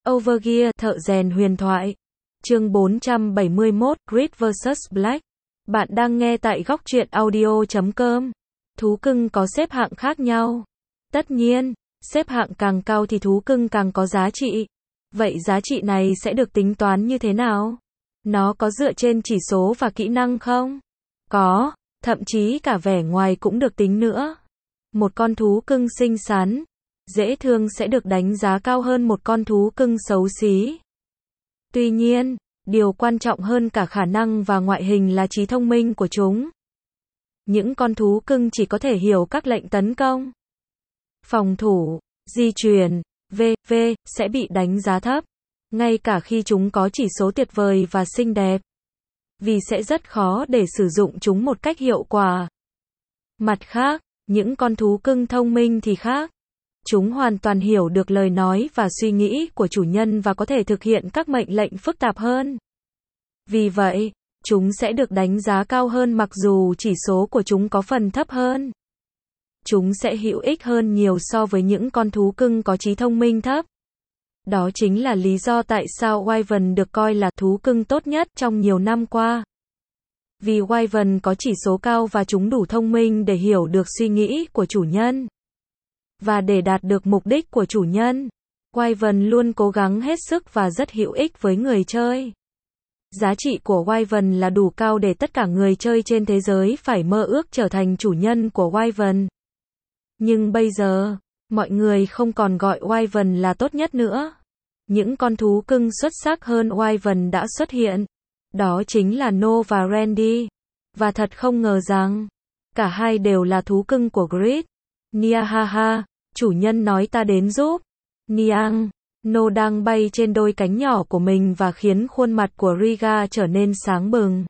Overgear, thợ rèn huyền thoại. Chương 471, Grid vs Black. Bạn đang nghe tại góc truyện audio.com. Thú cưng có xếp hạng khác nhau. Tất nhiên, xếp hạng càng cao thì thú cưng càng có giá trị. Vậy giá trị này sẽ được tính toán như thế nào? Nó có dựa trên chỉ số và kỹ năng không? Có, thậm chí cả vẻ ngoài cũng được tính nữa. Một con thú cưng xinh xắn, dễ thương sẽ được đánh giá cao hơn một con thú cưng xấu xí. Tuy nhiên, điều quan trọng hơn cả khả năng và ngoại hình là trí thông minh của chúng. Những con thú cưng chỉ có thể hiểu các lệnh tấn công, phòng thủ, di chuyển, v.v. sẽ bị đánh giá thấp, ngay cả khi chúng có chỉ số tuyệt vời và xinh đẹp. Vì sẽ rất khó để sử dụng chúng một cách hiệu quả. Mặt khác, những con thú cưng thông minh thì khác. Chúng hoàn toàn hiểu được lời nói và suy nghĩ của chủ nhân và có thể thực hiện các mệnh lệnh phức tạp hơn. Vì vậy, chúng sẽ được đánh giá cao hơn mặc dù chỉ số của chúng có phần thấp hơn. Chúng sẽ hữu ích hơn nhiều so với những con thú cưng có trí thông minh thấp. Đó chính là lý do tại sao Wyvern được coi là thú cưng tốt nhất trong nhiều năm qua. Vì Wyvern có chỉ số cao và chúng đủ thông minh để hiểu được suy nghĩ của chủ nhân. Và để đạt được mục đích của chủ nhân, Wyvern luôn cố gắng hết sức và rất hữu ích với người chơi. Giá trị của Wyvern là đủ cao để tất cả người chơi trên thế giới phải mơ ước trở thành chủ nhân của Wyvern. Nhưng bây giờ, mọi người không còn gọi Wyvern là tốt nhất nữa. Những con thú cưng xuất sắc hơn Wyvern đã xuất hiện. Đó chính là No và Randy. Và thật không ngờ rằng, cả hai đều là thú cưng của Grid. Nia ha ha, chủ nhân nói ta đến giúp. Niang, No đang bay trên đôi cánh nhỏ của mình và khiến khuôn mặt của Riga trở nên sáng bừng.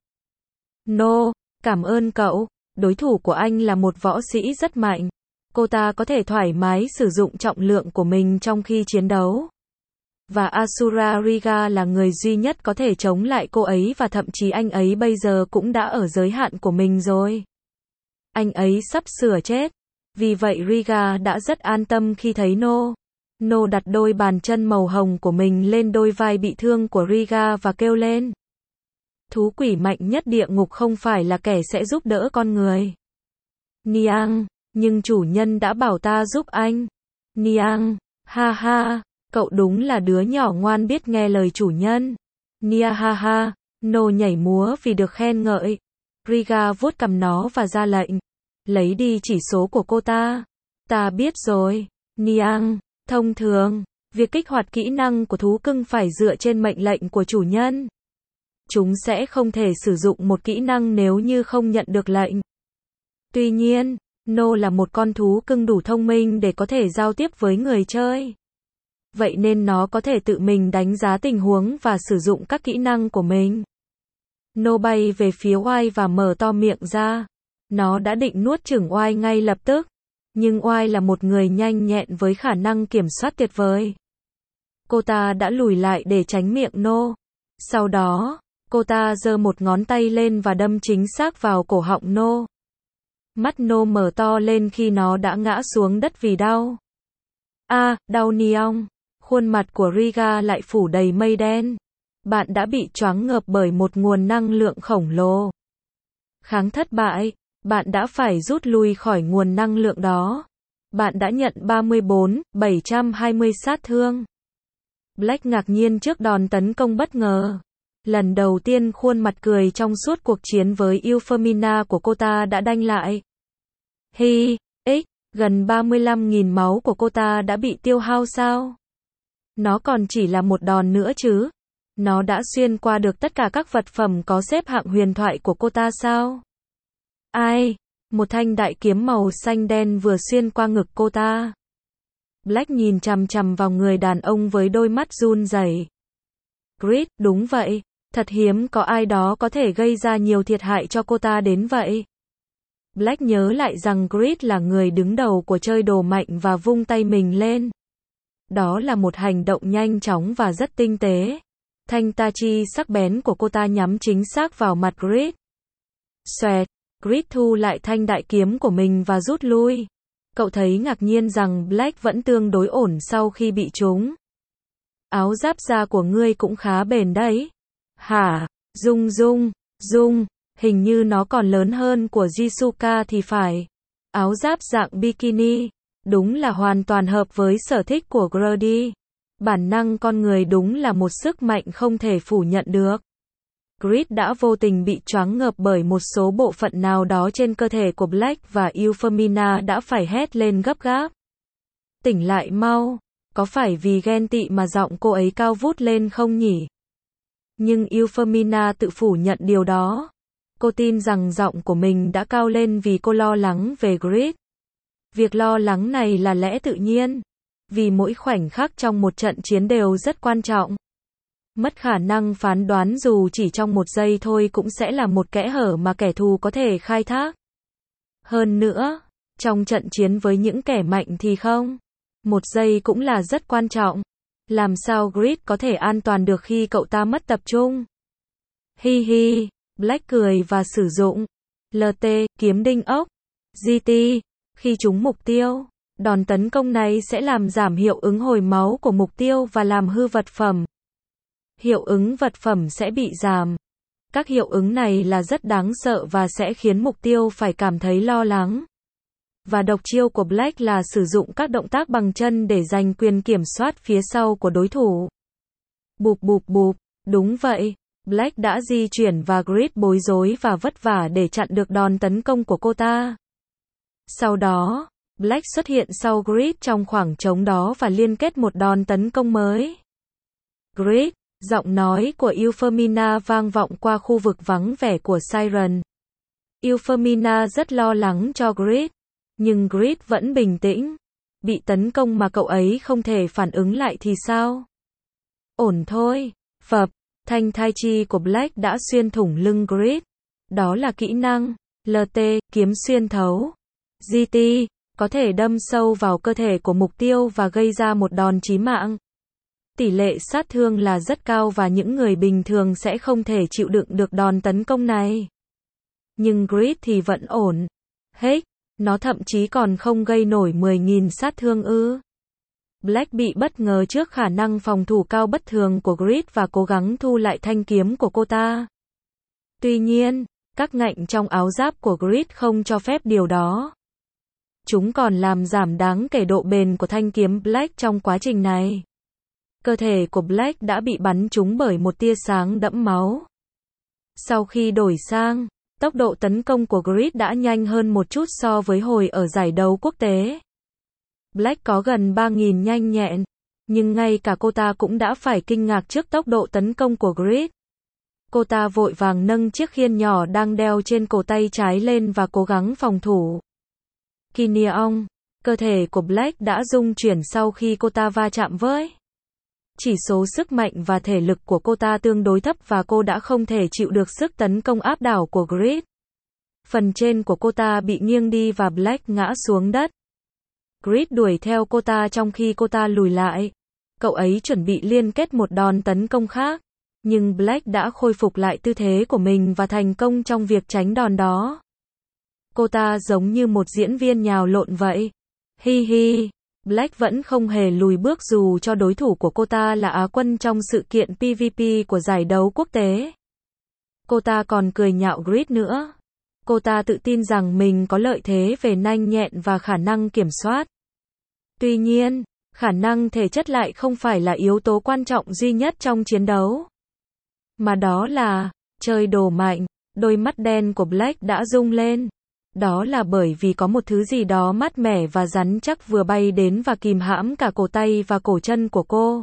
No, cảm ơn cậu, đối thủ của anh là một võ sĩ rất mạnh. Cô ta có thể thoải mái sử dụng trọng lượng của mình trong khi chiến đấu. Và Asura Riga là người duy nhất có thể chống lại cô ấy và thậm chí anh ấy bây giờ cũng đã ở giới hạn của mình rồi. Anh ấy sắp sửa chết. Vì vậy Riga đã rất an tâm khi thấy No. No đặt đôi bàn chân màu hồng của mình lên đôi vai bị thương của Riga và kêu lên. Thú quỷ mạnh nhất địa ngục không phải là kẻ sẽ giúp đỡ con người. Niang, nhưng chủ nhân đã bảo ta giúp anh. Niang, ha ha, cậu đúng là đứa nhỏ ngoan biết nghe lời chủ nhân. Nia ha ha, No nhảy múa vì được khen ngợi. Riga vuốt cằm nó và ra lệnh. Lấy đi chỉ số của cô ta. Ta biết rồi. Niang, thông thường, việc kích hoạt kỹ năng của thú cưng phải dựa trên mệnh lệnh của chủ nhân. Chúng sẽ không thể sử dụng một kỹ năng nếu như không nhận được lệnh. Tuy nhiên, No là một con thú cưng đủ thông minh để có thể giao tiếp với người chơi. Vậy nên nó có thể tự mình đánh giá tình huống và sử dụng các kỹ năng của mình. No bay về phía oai và mở to miệng ra. Nó đã định nuốt chửng oai ngay lập tức. Nhưng oai là một người nhanh nhẹn với khả năng kiểm soát tuyệt vời. Cô ta đã lùi lại để tránh miệng No. Sau đó, cô ta giơ một ngón tay lên và đâm chính xác vào cổ họng No. Mắt No mở to lên khi nó đã ngã xuống đất vì đau. Đau Niong. Khuôn mặt của Riga lại phủ đầy mây đen. Bạn đã bị choáng ngợp bởi một nguồn năng lượng khổng lồ. Kháng thất bại. Bạn đã phải rút lui khỏi nguồn năng lượng đó. Bạn đã nhận 34.720 sát thương. Black ngạc nhiên trước đòn tấn công bất ngờ. Lần đầu tiên khuôn mặt cười trong suốt cuộc chiến với Euphemina của cô ta đã đanh lại. Gần 35.000 máu của cô ta đã bị tiêu hao sao? Nó còn chỉ là một đòn nữa chứ? Nó đã xuyên qua được tất cả các vật phẩm có xếp hạng huyền thoại của cô ta sao? Một thanh đại kiếm màu xanh đen vừa xuyên qua ngực cô ta. Black nhìn chằm chằm vào người đàn ông với đôi mắt run rẩy. Grid, đúng vậy, thật hiếm có ai đó có thể gây ra nhiều thiệt hại cho cô ta đến vậy. Black nhớ lại rằng Grid là người đứng đầu của chơi đồ mạnh và vung tay mình lên. Đó là một hành động nhanh chóng và rất tinh tế. Thanh tachi sắc bén của cô ta nhắm chính xác vào mặt Grid. Xoẹt. Grid thu lại thanh đại kiếm của mình và rút lui. Cậu thấy ngạc nhiên rằng Black vẫn tương đối ổn sau khi bị trúng. áo giáp da của ngươi cũng khá bền đấy. Hả? Dung, hình như nó còn lớn hơn của Jisuka thì phải. Áo giáp dạng bikini, đúng là hoàn toàn hợp với sở thích của Grady. Bản năng con người đúng là một sức mạnh không thể phủ nhận được. Grid đã vô tình bị choáng ngợp bởi một số bộ phận nào đó trên cơ thể của Black và Euphemina đã phải hét lên gấp gáp. Tỉnh lại mau, có phải vì ghen tị mà giọng cô ấy cao vút lên không nhỉ? Nhưng Euphemina tự phủ nhận điều đó. Cô tin rằng giọng của mình đã cao lên vì cô lo lắng về Grid. Việc lo lắng này là lẽ tự nhiên, vì mỗi khoảnh khắc trong một trận chiến đều rất quan trọng. Mất khả năng phán đoán dù chỉ trong một giây thôi cũng sẽ là một kẽ hở mà kẻ thù có thể khai thác. Hơn nữa, trong trận chiến với những kẻ mạnh thì không. Một giây cũng là rất quan trọng. Làm sao Grid có thể an toàn được khi cậu ta mất tập trung? Hi hi, Black cười và sử dụng LT, kiếm đinh ốc, GT, khi trúng mục tiêu. Đòn tấn công này sẽ làm giảm hiệu ứng hồi máu của mục tiêu và làm hư vật phẩm. Hiệu ứng vật phẩm sẽ bị giảm. Các hiệu ứng này là rất đáng sợ và sẽ khiến mục tiêu phải cảm thấy lo lắng. Và độc chiêu của Black là sử dụng các động tác bằng chân để giành quyền kiểm soát phía sau của đối thủ. Bụp bụp bụp, đúng vậy. Black đã di chuyển và Grid bối rối và vất vả để chặn được đòn tấn công của cô ta. Sau đó, Black xuất hiện sau Grid trong khoảng trống đó và liên kết một đòn tấn công mới. Grid, giọng nói của Euphemina vang vọng qua khu vực vắng vẻ của Siren. Euphemina rất lo lắng cho Grid, nhưng Grid vẫn bình tĩnh. Bị tấn công mà cậu ấy không thể phản ứng lại thì sao? Ổn thôi. Phập, thanh thai chi của Black đã xuyên thủng lưng Grid. Đó là kỹ năng LT, kiếm xuyên thấu. GT, có thể đâm sâu vào cơ thể của mục tiêu và gây ra một đòn chí mạng. Tỷ lệ sát thương là rất cao và những người bình thường sẽ không thể chịu đựng được đòn tấn công này. Nhưng Grid thì vẫn ổn. Heck, nó thậm chí còn không gây nổi 10.000 sát thương ư. Black bị bất ngờ trước khả năng phòng thủ cao bất thường của Grid và cố gắng thu lại thanh kiếm của cô ta. Tuy nhiên, các ngạnh trong áo giáp của Grid không cho phép điều đó. Chúng còn làm giảm đáng kể độ bền của thanh kiếm Black trong quá trình này. Cơ thể của Black đã bị bắn trúng bởi một tia sáng đẫm máu. Sau khi đổi sang, tốc độ tấn công của Grid đã nhanh hơn một chút so với hồi ở giải đấu quốc tế. Black có gần 3.000 nhanh nhẹn, nhưng ngay cả cô ta cũng đã phải kinh ngạc trước tốc độ tấn công của Grid. Cô ta vội vàng nâng chiếc khiên nhỏ đang đeo trên cổ tay trái lên và cố gắng phòng thủ. Kineon, cơ thể của Black đã rung chuyển sau khi cô ta va chạm với. Chỉ số sức mạnh và thể lực của cô ta tương đối thấp và cô đã không thể chịu được sức tấn công áp đảo của Grid. Phần trên của cô ta bị nghiêng đi và Black ngã xuống đất. Grid đuổi theo cô ta trong khi cô ta lùi lại. Cậu ấy chuẩn bị liên kết một đòn tấn công khác. Nhưng Black đã khôi phục lại tư thế của mình và thành công trong việc tránh đòn đó. Cô ta giống như một diễn viên nhào lộn vậy. Hi hi. Black vẫn không hề lùi bước dù cho đối thủ của cô ta là Á quân trong sự kiện PvP của giải đấu quốc tế. Cô ta còn cười nhạo Grid nữa. Cô ta tự tin rằng mình có lợi thế về nhanh nhẹn và khả năng kiểm soát. Tuy nhiên, khả năng thể chất lại không phải là yếu tố quan trọng duy nhất trong chiến đấu. Mà đó là, chơi đồ mạnh. Đôi mắt đen của Black đã rung lên. Đó là bởi vì có một thứ gì đó mát mẻ và rắn chắc vừa bay đến và kìm hãm cả cổ tay và cổ chân của cô.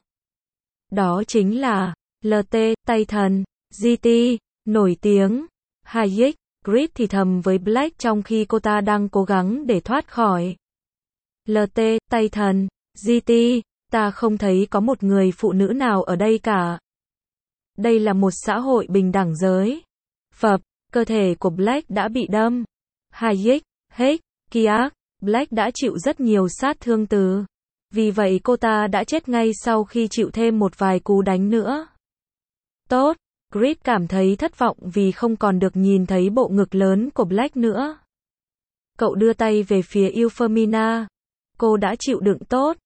Đó chính là LT, tay thần, GT, nổi tiếng. Hayek, Grid thì thầm với Black trong khi cô ta đang cố gắng để thoát khỏi. LT, tay thần, GT, ta không thấy có một người phụ nữ nào ở đây cả. Đây là một xã hội bình đẳng giới. Phập, cơ thể của Black đã bị đâm. Hayek, Heck, Kiak, Black đã chịu rất nhiều sát thương từ. Vì vậy cô ta đã chết ngay sau khi chịu thêm một vài cú đánh nữa. Tốt, Grid cảm thấy thất vọng vì không còn được nhìn thấy bộ ngực lớn của Black nữa. Cậu đưa tay về phía Euphemina. Cô đã chịu đựng tốt.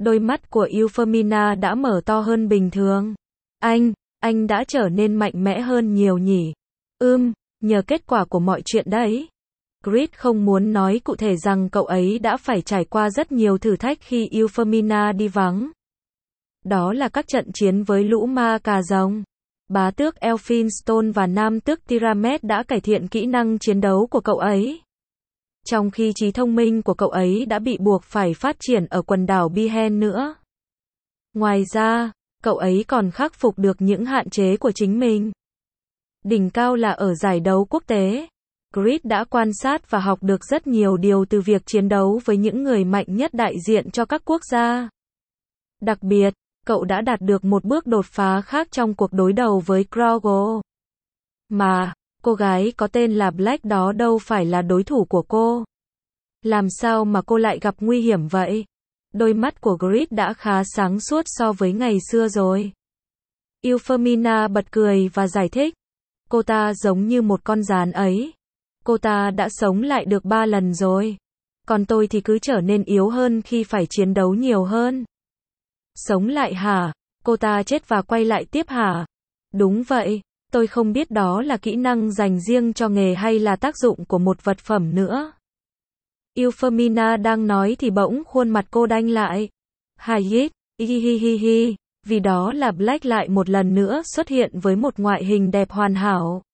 Đôi mắt của Euphemina đã mở to hơn bình thường. Anh đã trở nên mạnh mẽ hơn nhiều nhỉ? Nhờ kết quả của mọi chuyện đấy. Creed không muốn nói cụ thể rằng cậu ấy đã phải trải qua rất nhiều thử thách khi Euphemina đi vắng. Đó là các trận chiến với lũ ma cà rồng. Bá tước Elphinstone và nam tước Tiramet đã cải thiện kỹ năng chiến đấu của cậu ấy. Trong khi trí thông minh của cậu ấy đã bị buộc phải phát triển ở quần đảo Bihen nữa. Ngoài ra, cậu ấy còn khắc phục được những hạn chế của chính mình. Đỉnh cao là ở giải đấu quốc tế. Creed đã quan sát và học được rất nhiều điều từ việc chiến đấu với những người mạnh nhất đại diện cho các quốc gia. Đặc biệt, cậu đã đạt được một bước đột phá khác trong cuộc đối đầu với Krogo. Mà, cô gái có tên là Black đó đâu phải là đối thủ của cô. Làm sao mà cô lại gặp nguy hiểm vậy? Đôi mắt của Creed đã khá sáng suốt so với ngày xưa rồi. Euphemina bật cười và giải thích. Cô ta giống như một con gián ấy. Cô ta đã sống lại được 3 lần rồi. Còn tôi thì cứ trở nên yếu hơn khi phải chiến đấu nhiều hơn. Sống lại hả? Cô ta chết và quay lại tiếp hả? Đúng vậy, tôi không biết đó là kỹ năng dành riêng cho nghề hay là tác dụng của một vật phẩm nữa. Euphemina đang nói thì bỗng khuôn mặt cô đanh lại. Hayit, hihihihi, vì đó là Black lại một lần nữa xuất hiện với một ngoại hình đẹp hoàn hảo.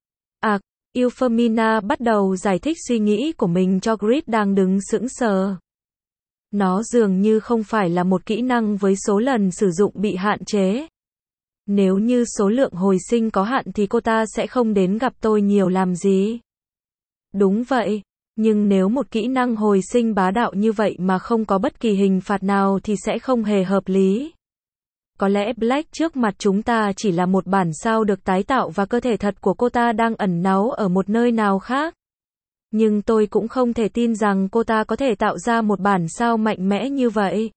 Euphemina bắt đầu giải thích suy nghĩ của mình cho Creed đang đứng sững sờ. Nó dường như không phải là một kỹ năng với số lần sử dụng bị hạn chế. Nếu như số lượng hồi sinh có hạn thì cô ta sẽ không đến gặp tôi nhiều làm gì. Đúng vậy, nhưng nếu một kỹ năng hồi sinh bá đạo như vậy mà không có bất kỳ hình phạt nào thì sẽ không hề hợp lý. Có lẽ Black trước mặt chúng ta chỉ là một bản sao được tái tạo và cơ thể thật của cô ta đang ẩn náu ở một nơi nào khác. Nhưng tôi cũng không thể tin rằng cô ta có thể tạo ra một bản sao mạnh mẽ như vậy.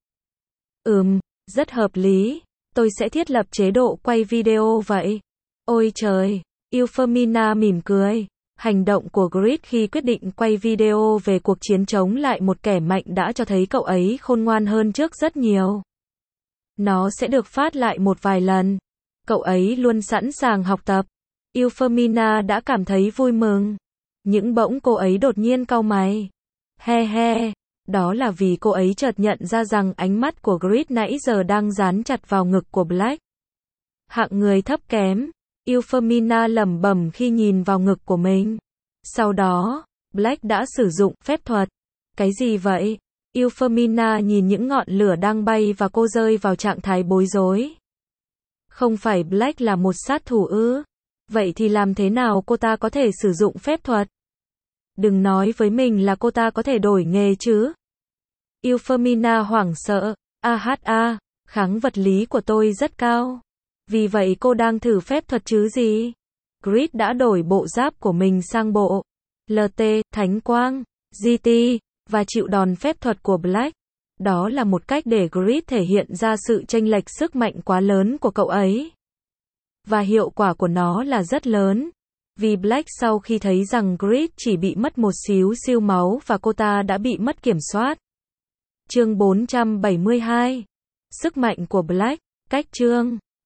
Rất hợp lý. Tôi sẽ thiết lập chế độ quay video vậy. Ôi trời, Euphemina mỉm cười. Hành động của Creed khi quyết định quay video về cuộc chiến chống lại một kẻ mạnh đã cho thấy cậu ấy khôn ngoan hơn trước rất nhiều. Nó sẽ được phát lại một vài lần. Cậu ấy luôn sẵn sàng học tập. Euphemina đã cảm thấy vui mừng. Nhưng bỗng cô ấy đột nhiên cau mày. He, đó là vì cô ấy chợt nhận ra rằng ánh mắt của Creed nãy giờ đang dán chặt vào ngực của Black. Hạng người thấp kém. Euphemina lẩm bẩm khi nhìn vào ngực của mình. Sau đó, Black đã sử dụng phép thuật. Cái gì vậy? Euphemina nhìn những ngọn lửa đang bay và cô rơi vào trạng thái bối rối. Không phải Black là một sát thủ ư? Vậy thì làm thế nào cô ta có thể sử dụng phép thuật? Đừng nói với mình là cô ta có thể đổi nghề chứ. Euphemina hoảng sợ. Kháng vật lý của tôi rất cao. Vì vậy cô đang thử phép thuật chứ gì? Creed đã đổi bộ giáp của mình sang bộ LT, Thánh Quang, GT, và chịu đòn phép thuật của Black. Đó là một cách để Creed thể hiện ra sự chênh lệch sức mạnh quá lớn của cậu ấy. Và hiệu quả của nó là rất lớn. Vì Black sau khi thấy rằng Creed chỉ bị mất một xíu siêu máu và cô ta đã bị mất kiểm soát. Chương 472. Sức mạnh của Black. Cách chương